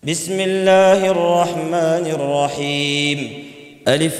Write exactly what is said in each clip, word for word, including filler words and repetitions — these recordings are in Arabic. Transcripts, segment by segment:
بسم الله الرحمن الرحيم. ألف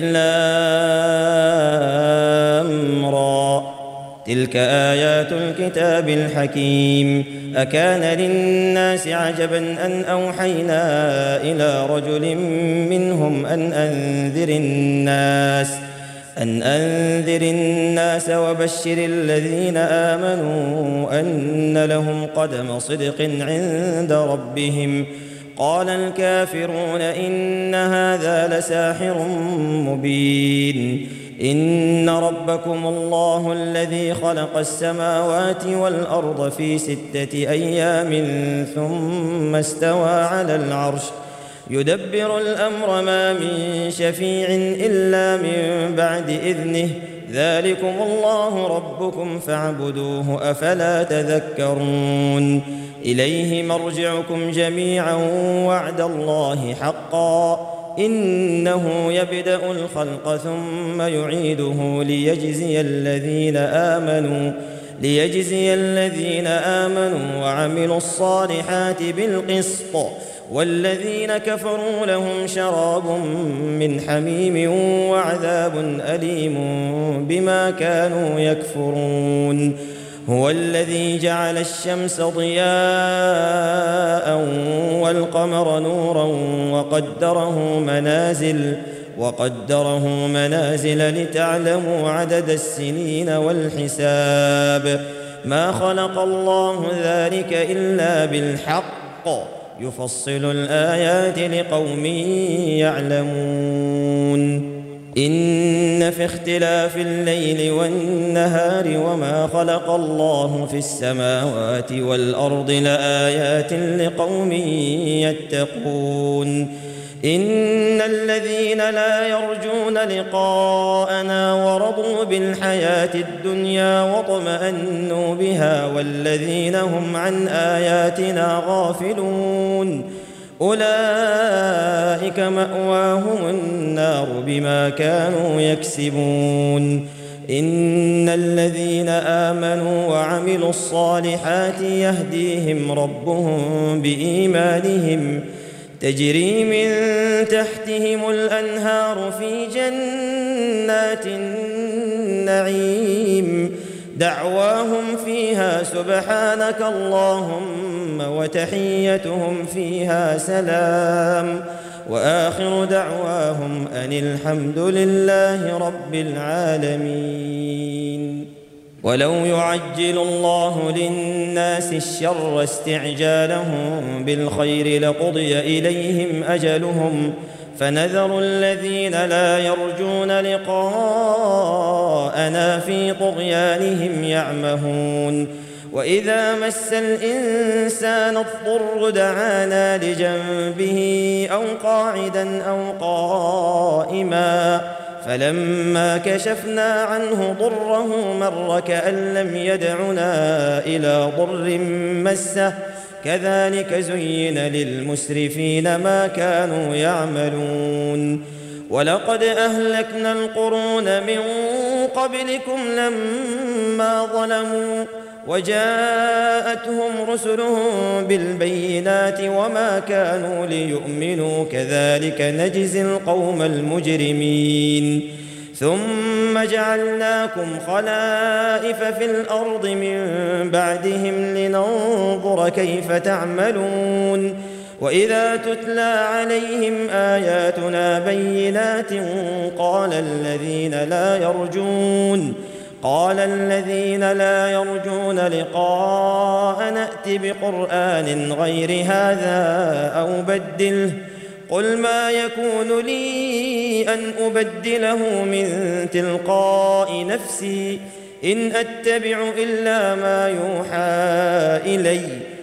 لام را، تلك آيات الكتاب الحكيم. أكان للناس عجبا أن أوحينا إلى رجل منهم أن أنذر الناس أن أنذر الناس وبشر الذين آمنوا أن لهم قدم صدق عند ربهم. قال الكافرون إن هذا لساحر مبين. إن ربكم الله الذي خلق السماوات والأرض في ستة أيام ثم استوى على العرش يدبر الأمر ما من شفيع إلا من بعد إذنه. ذلكم الله ربكم فاعبدوه أفلا تذكرون. إليه مرجعكم جميعا وعد الله حقا إنه يبدأ الخلق ثم يعيده ليجزي الذين آمنوا ليجزي الذين آمنوا وعملوا الصالحات بالقسط والذين كفروا لهم شراب من حميم وعذاب أليم بما كانوا يكفرون. هو الذي جعل الشمس ضياء والقمر نورا وقدره منازل وقدره منازل لتعلموا عدد السنين والحساب. ما خلق الله ذلك إلا بالحق يفصل الآيات لقوم يعلمون. إن في اختلاف الليل والنهار وما خلق الله في السماوات والأرض لآيات لقوم يتقون. إن الذين لا يرجون لقاءنا ورضوا بالحياة الدنيا واطمأنوا بها والذين هم عن آياتنا غافلون أولئك مأواهم النار بما كانوا يكسبون. إن الذين آمنوا وعملوا الصالحات يهديهم ربهم بإيمانهم تجري من تحتهم الأنهار في جنات النعيم دعواهم فيها سبحانك اللهم وتحيتهم فيها سلام وآخر دعواهم أن الحمد لله رب العالمين. ولو يعجل الله للناس الشر استعجالهم بالخير لقضي إليهم أجلهم فنذر الذين لا يرجون لقاءنا في طغيانهم يعمهون. وإذا مس الإنسان الضر دعانا لجنبه أو قاعدا أو قائما فلما كشفنا عنه ضره مر كأن لم يدعنا إلى ضر مسه كذلك زين للمسرفين ما كانوا يعملون. ولقد أهلكنا القرون من قبلكم لما ظلموا وجاءتهم رسلهم بالبينات وما كانوا ليؤمنوا كذلك نجزي القوم المجرمين. ثم جعلناكم خلائف في الأرض من بعدهم لننظر كيف تعملون. وإذا تتلى عليهم آياتنا بينات قال الذين لا يرجون قال الذين لا يرجون لقاء نأت بقرآن غير هذا أو بدله قل ما يكون لي أن أبدله من تلقاء نفسي إن أتبع إلا ما يوحى إلي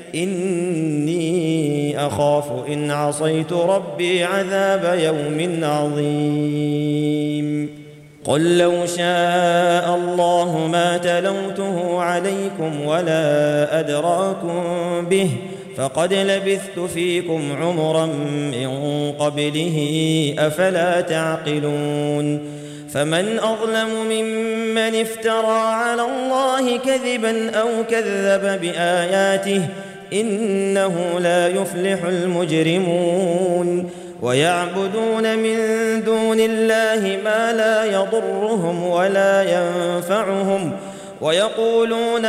إني أخاف إن عصيت ربي عذاب يوم عظيم. قل لو شاء الله ما تلوته عليكم ولا أدراكم به فقد لبثت فيكم عمرا من قبله أفلا تعقلون. فمن أظلم ممن افترى على الله كذبا أو كذب بآياته إنه لا يفلح المجرمون ويعبدون من دون الله ما لا يضرهم ولا ينفعهم ويقولون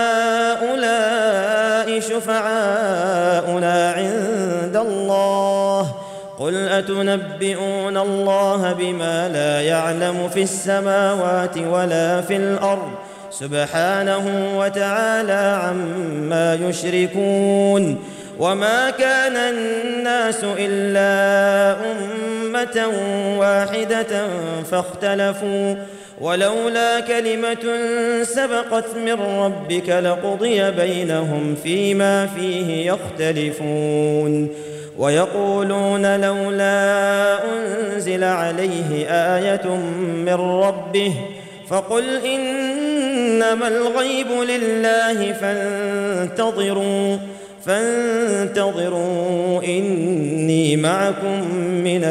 هؤلاء شفعاؤنا عند الله قل أتنبئون الله بما لا يعلم في السماوات ولا في الأرض سبحانه وتعالى عما يشركون وما كان الناس إلا أمة واحدة فاختلفوا ولولا كلمة سبقت من ربك لقضي بينهم فيما فيه يختلفون ويقولون لولا أنزل عليه آية من ربه فقل إنما الغيب لله فانتظروا فانتظروا إني معكم من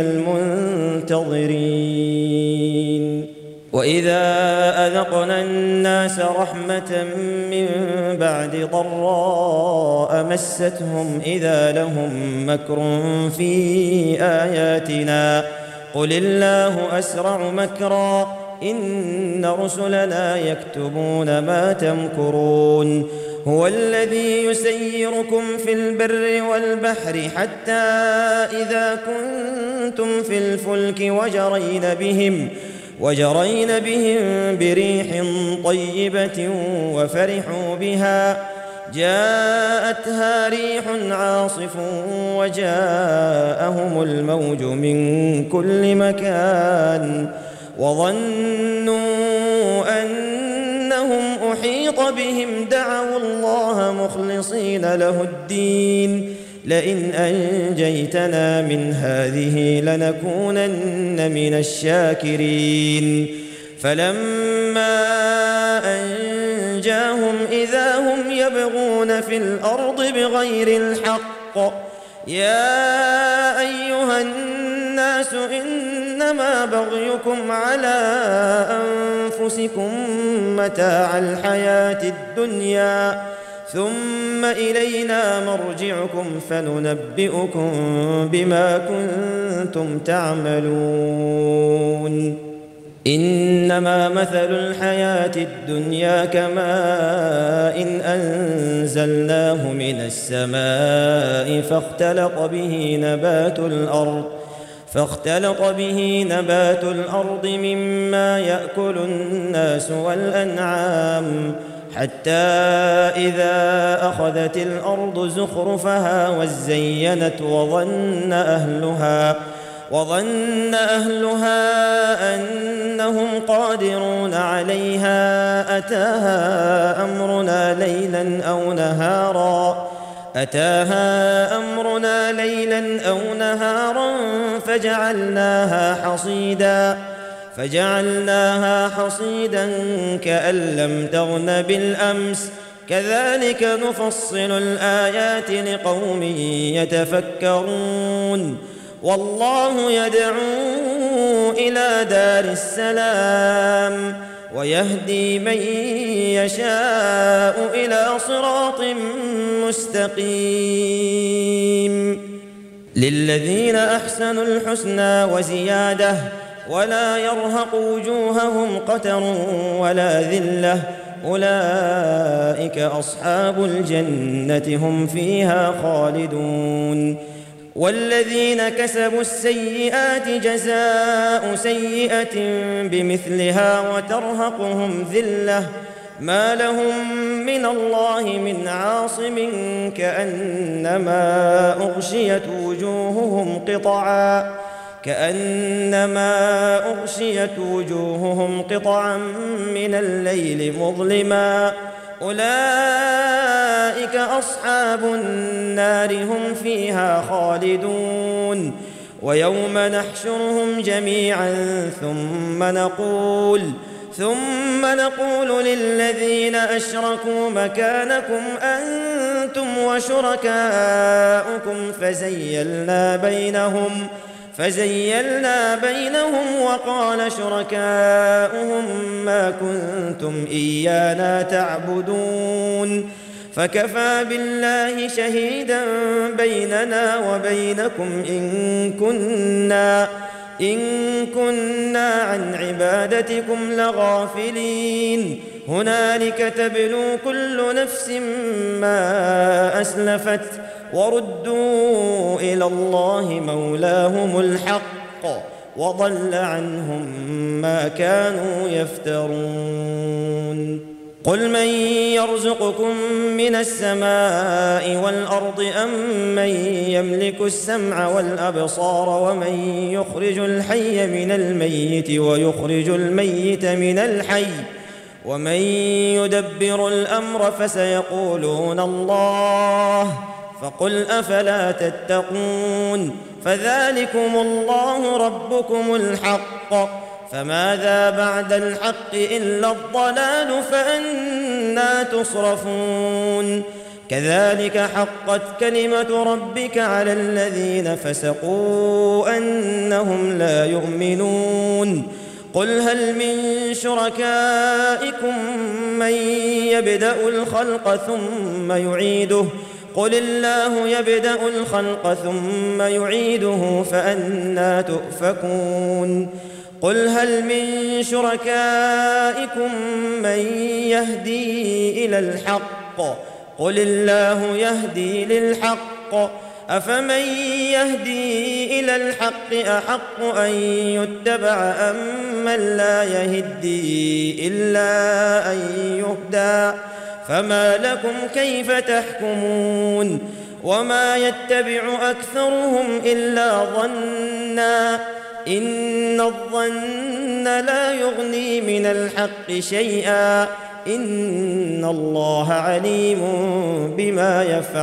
المنتظرين وإذا أذقنا الناس رحمة من بعد ضراء مستهم إذا لهم مكر في آياتنا قل الله أسرع مكرا إن رسلنا يكتبون ما تمكرون هو الذي يسيركم في البر والبحر حتى إذا كنتم في الفلك وجرين بهم وجرين بهم بريح طيبة وفرحوا بها جاءتها ريح عاصف وجاءهم الموج من كل مكان وظنوا أنهم أحيط بهم دعوا الله مخلصين له الدين لئن أنجيتنا من هذه لنكونن من الشاكرين فلما أنجاهم إذا هم يبغون في الأرض بغير الحق يا أيها الناس إنما بغيكم على أنفسكم متاع الحياة الدنيا ثم إلينا مرجعكم فننبئكم بما كنتم تعملون إنما مثل الحياة الدنيا كماء إن أنزلناه من السماء فاختلط به نبات الأرض فاختلط به نبات الأرض مما يأكل الناس والأنعام حتى إذا أخذت الأرض زخرفها وزينت وظن أهلها وظن أهلها أنهم قادرون عليها أتاها أمرنا ليلا أو نهارا أتاها أمرنا ليلا أو نهارا فجعلناها حصيدا فجعلناها حصيدا كأن لم تغن بالأمس كذلك نفصل الآيات لقوم يتفكرون والله يدعو إلى دار السلام ويهدي من يشاء إلى صراط مستقيم للذين أحسنوا الحسنى وزيادة ولا يرهق وجوههم قتر ولا ذلة أولئك أصحاب الجنة هم فيها خالدون والذين كسبوا السيئات جزاء سيئة بمثلها وترهقهم ذلة ما لهم من الله من عاصم كأنما أغشيت وجوههم قطعا كأنما أغشيت وجوههم قطعا من الليل مظلما أولئك أصحاب النار هم فيها خالدون ويوم نحشرهم جميعا ثم نقول ثم نقول للذين أشركوا مكانكم أنتم وشركاؤكم فزيلنا بينهم فزيلنا بينهم وقال شركاؤهم ما كنتم إيانا تعبدون فكفى بالله شهيدا بيننا وبينكم إن كنا إن كنا عن عبادتكم لغافلين هنالك تبلو كل نفس ما أسلفت وردوا إلى الله مولاهم الحق وضل عنهم ما كانوا يفترون قل من يرزقكم من السماء والأرض أم من يملك السمع والأبصار ومن يخرج الحي من الميت ويخرج الميت من الحي ومن يدبر الأمر فسيقولون الله فقل أفلا تتقون فذلكم الله ربكم الحق فماذا بعد الحق إلا الضلال فأنى تصرفون كذلك حقت كلمة ربك على الذين فسقوا أنهم لا يؤمنون قل هل من شركائكم من يبدأ الخلق ثم يعيده قل الله يبدأ الخلق ثم يعيده فأنى تؤفكون قل هل من شركائكم من يهدي إلى الحق قل الله يهدي للحق أفمن يهدي إلى الحق أحق أن يتبع أم من لا يهدي إلا أن يهدى فما لكم كيف تحكمون وما يتبع أكثرهم إلا ظنا إن الظن لا يغني من الحق شيئا إن الله عليم بما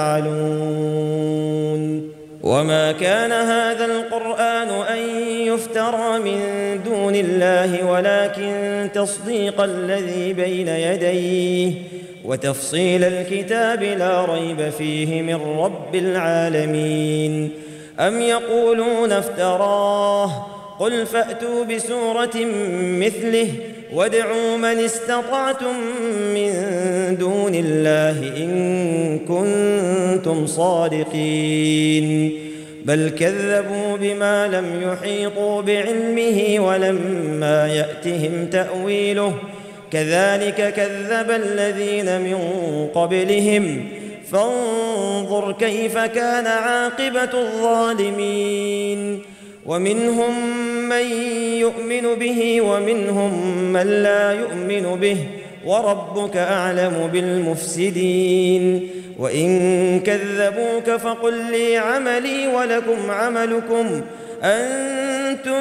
يفعلون وما كان هذا القرآن أن يفترى من دون الله ولكن تصديق الذي بين يديه وتفصيل الكتاب لا ريب فيه من رب العالمين أم يقولون افتراه قل فأتوا بسورة مثله وادعوا من استطعتم من دون الله إن كنتم صادقين بل كذبوا بما لم يحيطوا بعلمه ولما يأتهم تأويله كذلك كذب الذين من قبلهم فانظر كيف كان عاقبة الظالمين ومنهم من يؤمن به ومنهم من لا يؤمن به وربك أعلم بالمفسدين وإن كذبوك فقل لي عملي ولكم عملكم أنتم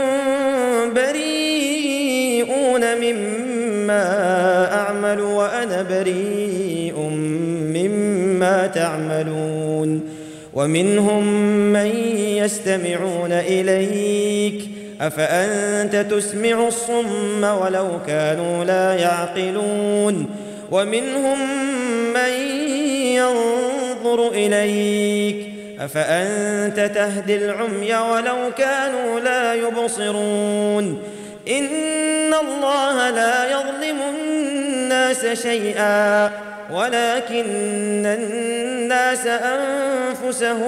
بريئون مما أعمل وأنا بريء مما تعملون ومنهم من يستمعون إليك أفأنت تسمع الصم ولو كانوا لا يعقلون ومنهم من ينظر إليك أفأنت تهدي العمي ولو كانوا لا يبصرون إن الله لا يظلم الناس شيئا ولكن الناس أنفسهم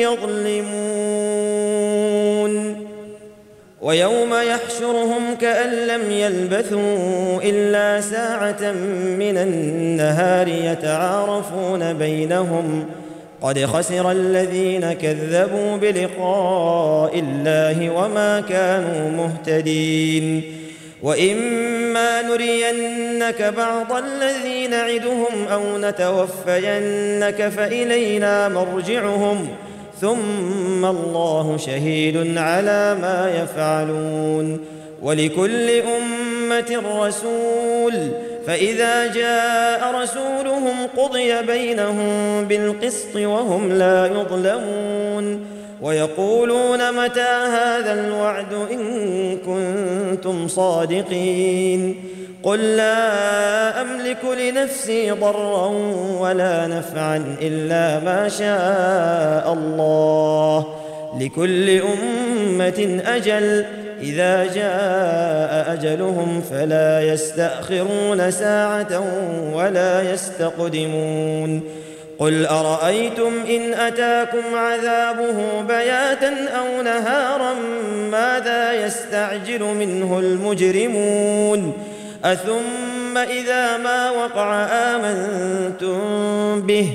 يظلمون ويوم يحشرهم كأن لم يلبثوا إلا ساعة من النهار يتعارفون بينهم قد خسر الذين كذبوا بلقاء الله وما كانوا مهتدين وإما نرينك بعض الذي نعدهم أو نتوفينك فإلينا مرجعهم ثم الله شهيد على ما يفعلون ولكل أمة رسول فإذا جاء رسولهم قضي بينهم بالقسط وهم لا يظلمون ويقولون متى هذا الوعد إن كنتم صادقين قل لا أملك لنفسي ضرا ولا نفعا إلا ما شاء الله لكل أمة أجل إذا جاء أجلهم فلا يستأخرون ساعة ولا يستقدمون قل أرأيتم إن أتاكم عذابه بياتا أو نهارا ماذا يستعجل منه المجرمون أثم إذا ما وقع آمنتم به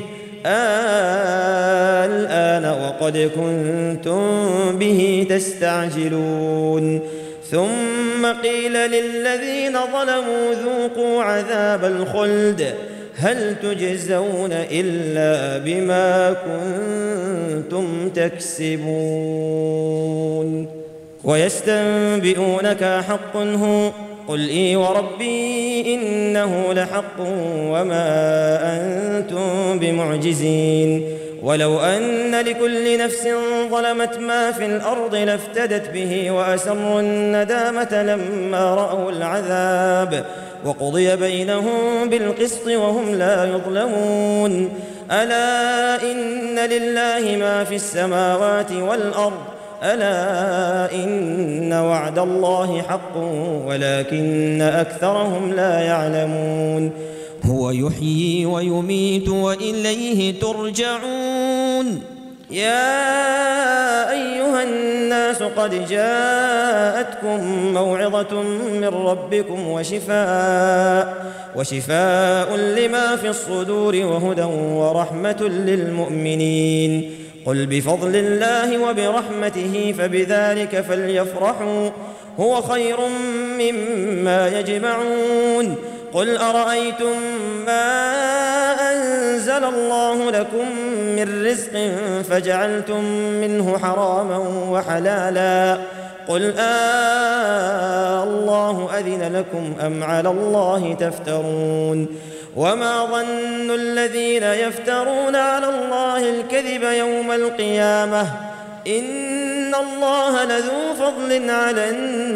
الآن وقد كنتم به تستعجلون ثم قيل للذين ظلموا ذوقوا عذاب الخلد هل تجزون إلا بما كنتم تكسبون ويستنبئونك حق هو قل إي وربي إنه لحق وما أنتم بمعجزين ولو أن لكل نفس ظلمت ما في الأرض لافتدت به وأسروا الندامة لما رأوا العذاب وقضي بينهم بالقسط وهم لا يظلمون ألا إن لله ما في السماوات والأرض ألا إن وعد الله حق ولكن أكثرهم لا يعلمون هو يحيي ويميت وإليه ترجعون يا أيها الناس قد جاءتكم موعظة من ربكم وشفاء وشفاء لما في الصدور وهدى ورحمة للمؤمنين قل بفضل الله وبرحمته فبذلك فليفرحوا هو خير مما يجمعون قل أرأيتم ما أنزل الله لكم من رزق فجعلتم منه حراما وحلالا قل آه الله أذن لكم أم على الله تفترون وما ظن الذين يفترون على الله الكذب يوم القيامة إن الله لذو فضل على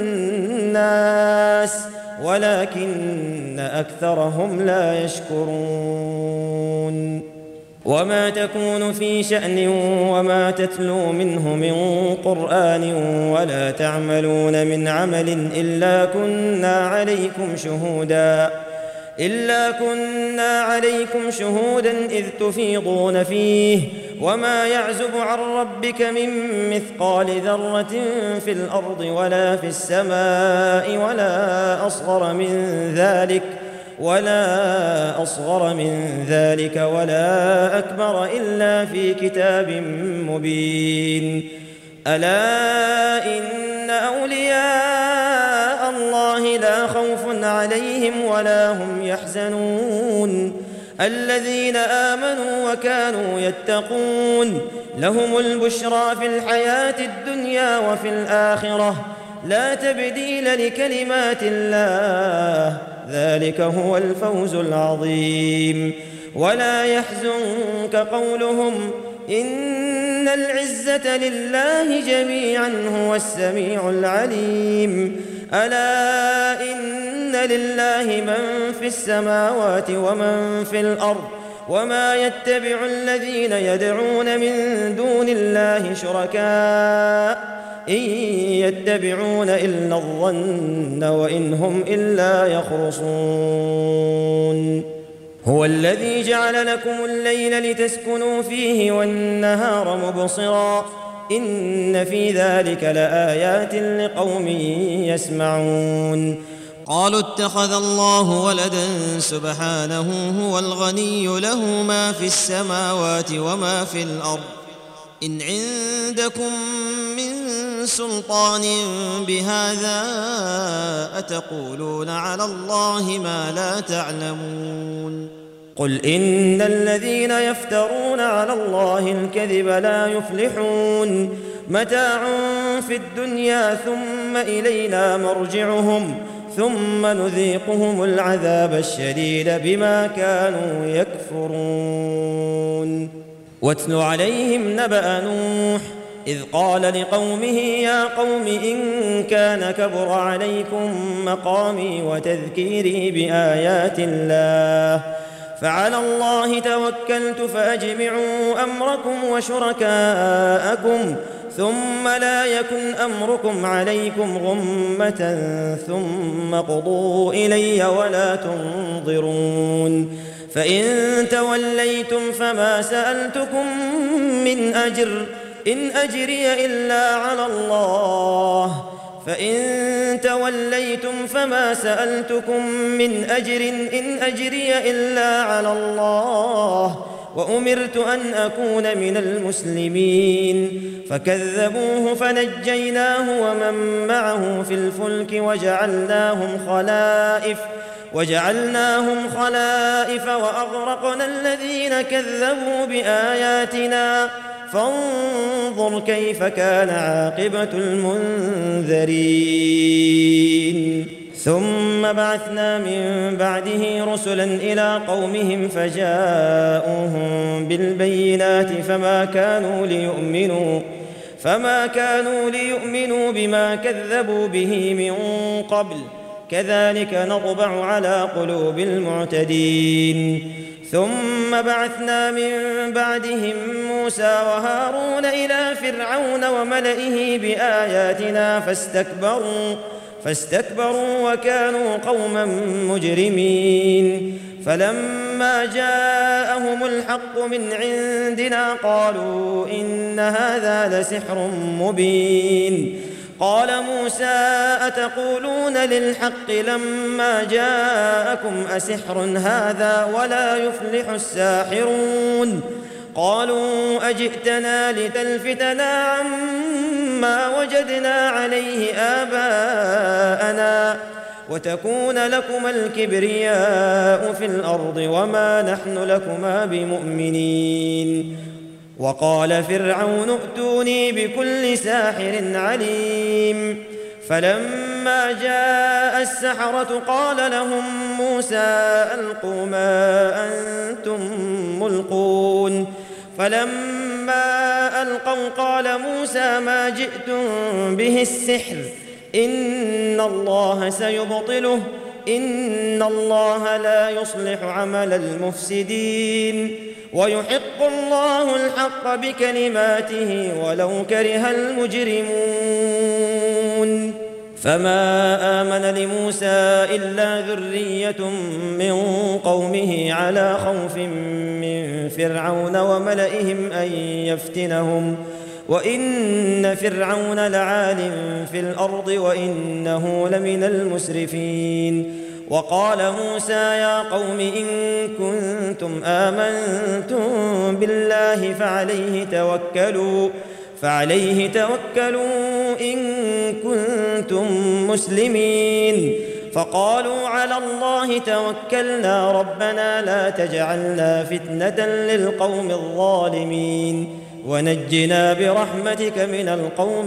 الناس ولكن أكثرهم لا يشكرون وما تكون في شأن وما تتلو منه من قرآن ولا تعملون من عمل إلا كنا عليكم شهودا إلا كنا عليكم شهودا إذ تفيضون فيه وما يعزب عن ربك من مثقال ذرة في الأرض ولا في السماء ولا أصغر من ذلك ولا أصغر من ذلك ولا أكبر إلا في كتاب مبين ألا إن أولياء الله لا خوف عليهم ولا هم يحزنون الذين آمنوا وكانوا يتقون لهم البشرى في الحياة الدنيا وفي الآخرة لا تبديل لكلمات الله ذلك هو الفوز العظيم ولا يحزنك قولهم إن العزة لله جميعا هو السميع العليم ألا إن لله من في السماوات ومن في الأرض وما يتبع الذين يدعون من دون الله شركاء إن يتبعون إلا الظن وإن هم إلا يخرصون هو الذي جعل لكم الليل لتسكنوا فيه والنهار مبصرا إن في ذلك لآيات لقوم يسمعون قالوا اتخذ الله ولدا سبحانه هو الغني له ما في السماوات وما في الأرض إن عندكم من سلطان بهذا أتقولون على الله ما لا تعلمون قل إن الذين يفترون على الله الكذب لا يفلحون متاع في الدنيا ثم إلينا مرجعهم ثم نذيقهم العذاب الشديد بما كانوا يكفرون واتل عليهم نبأ نوح إذ قال لقومه يا قوم إن كان كبر عليكم مقامي وتذكيري بآيات الله فعلى الله توكلت فأجمعوا أمركم وشركاءكم ثم لا يكن أمركم عليكم غمة ثم قضوا إلي ولا تنظرون فإن توليتم فما سألتكم من أجر إن أجري إلا على الله فإن توليتم فما سألتكم من أجر إن أجري إلا على الله وأمرت أن أكون من المسلمين فكذبوه فنجيناه ومن معه في الفلك وجعلناهم خلائف وجعلناهم خلائف وأغرقنا الذين كذبوا بآياتنا فانظر كيف كان عاقبة المنذرين ثم بعثنا من بعده رسلا إلى قومهم فجاءوهم بالبينات فما كانوا ليؤمنوا فما كانوا ليؤمنوا بما كذبوا به من قبل كذلك نطبع على قلوب المعتدين ثم بعثنا من بعدهم موسى وهارون إلى فرعون وملئه بآياتنا فاستكبروا فاستكبروا وكانوا قوما مجرمين فلما جاءهم الحق من عندنا قالوا إن هذا لسحر مبين قال موسى أتقولون للحق لما جاءكم أسحر هذا ولا يفلح الساحرون قالوا أجئتنا لتلفتنا عما وجدنا عليه آباءنا وتكون لكما الكبرياء في الأرض وما نحن لكما بمؤمنين وقال فرعون ائتوني بكل ساحر عليم فلما جاء السحرة قال لهم موسى ألقوا ما أنتم ملقون فلما ألقوا قال موسى ما جئتم به السحر إن الله سيبطله إن الله لا يصلح عمل المفسدين ويحق الله الحق بكلماته ولو كره المجرمون فما آمن لموسى إلا ذرية من قومه على خوف من فرعون وملئهم أن يفتنهم وإن فرعون لعال في الأرض وإنه لمن المسرفين وقال موسى يا قوم إن كنتم آمنتم بالله فعليه توكلوا فعليه توكلوا إن كنتم مسلمين فقالوا على الله توكلنا ربنا لا تجعلنا فتنة للقوم الظالمين ونجنا برحمتك من القوم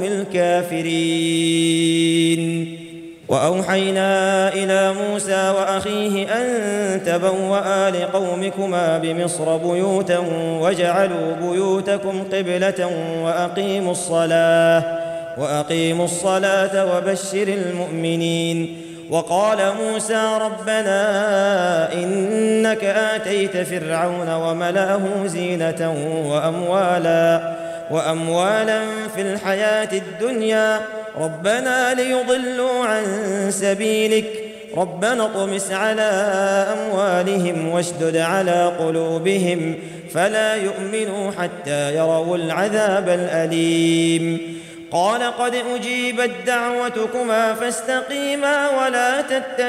الكافرين وأوحينا إلى موسى وأخيه أن تبوأ لقومكما بمصر بيوتا واجعلوا بيوتكم قبلة وأقيموا الصلاة وأقيموا الصلاة وبشر المؤمنين وقال موسى ربنا إنك آتيت فرعون وملأه زينة وأموالا وأموالا في الحياة الدنيا ربنا ليضلوا عن سبيلك ربنا اطمس على أموالهم واشدد على قلوبهم فلا يؤمنوا حتى يروا العذاب الأليم قال قد أجيبت دعوتكما فاستقيما ولا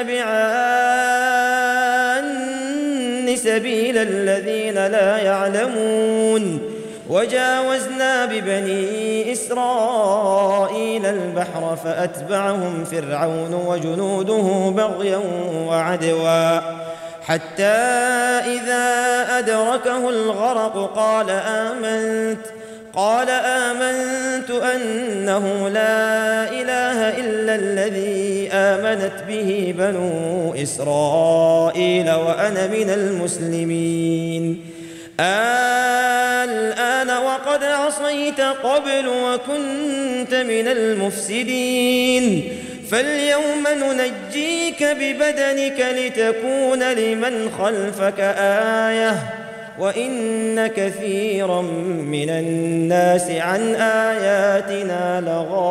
تتبعان سبيل الذين لا يعلمون وجاوزنا ببني إسرائيل البحر فأتبعهم فرعون وجنوده بغيا وعدوا حتى إذا أدركه الغرق قال آمنت قال آمنت أنه لا إله إلا الذي آمنت به بنو إسرائيل وأنا من المسلمين الآن وقد عصيت قبل وكنت من المفسدين فاليوم ننجيك ببدنك لتكون لمن خلفك آية وإن كثيرا من الناس عن آياتنا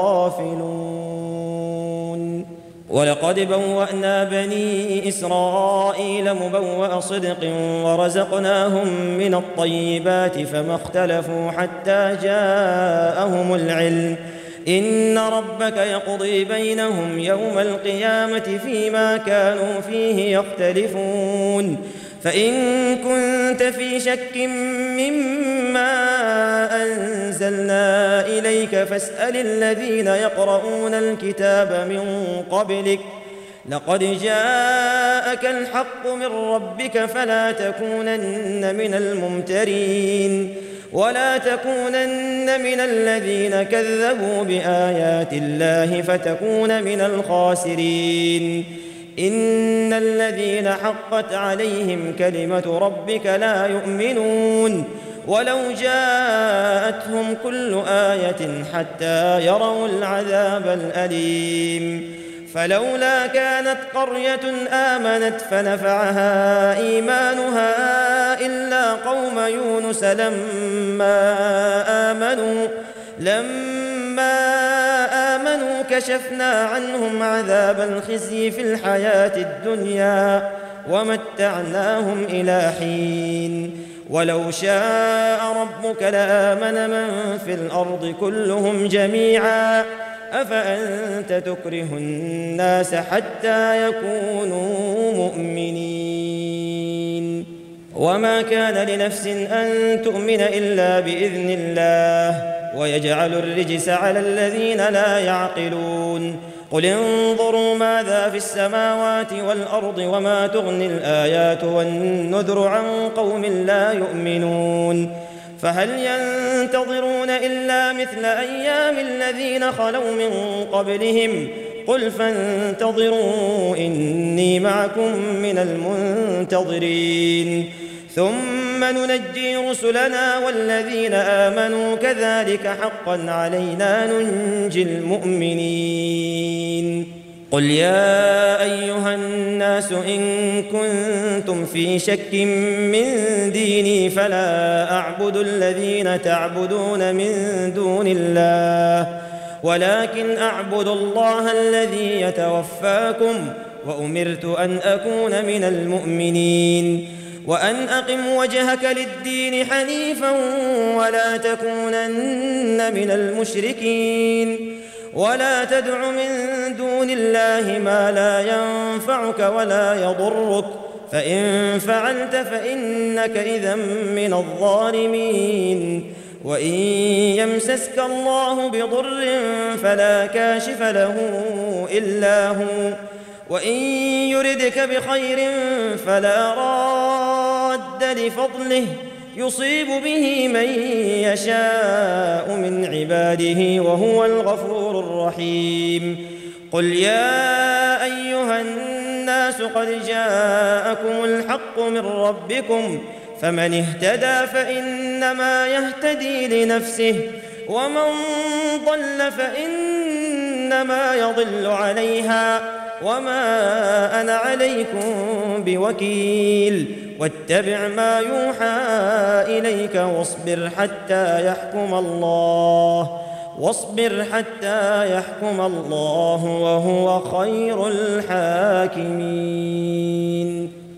لغافلون. ولقد بوأنا بني إسرائيل مبوأ صدق ورزقناهم من الطيبات فما اختلفوا حتى جاءهم العلم إن ربك يقضي بينهم يوم القيامة فيما كانوا فيه يختلفون. فإن كنت في شك مما أنزلنا إليك فاسأل الذين يقرؤون الكتاب من قبلك لقد جاءك الحق من ربك فلا تكونن من الممترين ولا تكونن من الذين كذبوا بآيات الله فتكون من الخاسرين. إن الذين حقت عليهم كلمة ربك لا يؤمنون ولو جاءتهم كل آية حتى يروا العذاب الأليم. فلولا كانت قرية آمنت فنفعها إيمانها إلا قوم يونس لما آمنوا لما آمنوا كشفنا عنهم عذاب الخزي في الحياة الدنيا ومتعناهم إلى حين. ولو شاء ربك لآمن من في الأرض كلهم جميعا أفأنت تكره الناس حتى يكونوا مؤمنين. وما كان لنفس أن تؤمن إلا بإذن الله ويجعل الرجس على الذين لا يعقلون. قل انظروا ماذا في السماوات والأرض وما تغني الآيات والنذر عن قوم لا يؤمنون. فهل ينتظرون إلا مثل أيام الذين خلوا من قبلهم قل فانتظروا إني معكم من المنتظرين ثم ننجي رسلنا والذين آمنوا كذلك حقا علينا ننجي المؤمنين. قل يا أيها الناس إن كنتم في شك من ديني فلا أعبد الذين تعبدون من دون الله ولكن أعبد الله الذي يتوفاكم وأمرت أن أكون من المؤمنين وأن أقم وجهك للدين حنيفا ولا تكونن من المشركين ولا تدع من دون الله ما لا ينفعك ولا يضرك فإن فعلت فإنك إذا من الظالمين. وإن يمسسك الله بضر فلا كاشف له إلا هو وإن يردك بخير فلا راد لفضله يصيب به من يشاء من عباده وهو الغفور الرحيم. قل يا أيها الناس قد جاءكم الحق من ربكم فمن اهتدى فإنما يهتدي لنفسه ومن ضل فإنما يضل عليها وما أنا عليكم بوكيل. واتبع ما يوحى إليك واصبر حتى يحكم الله واصبر حتى يحكم الله وهو خير الحاكمين.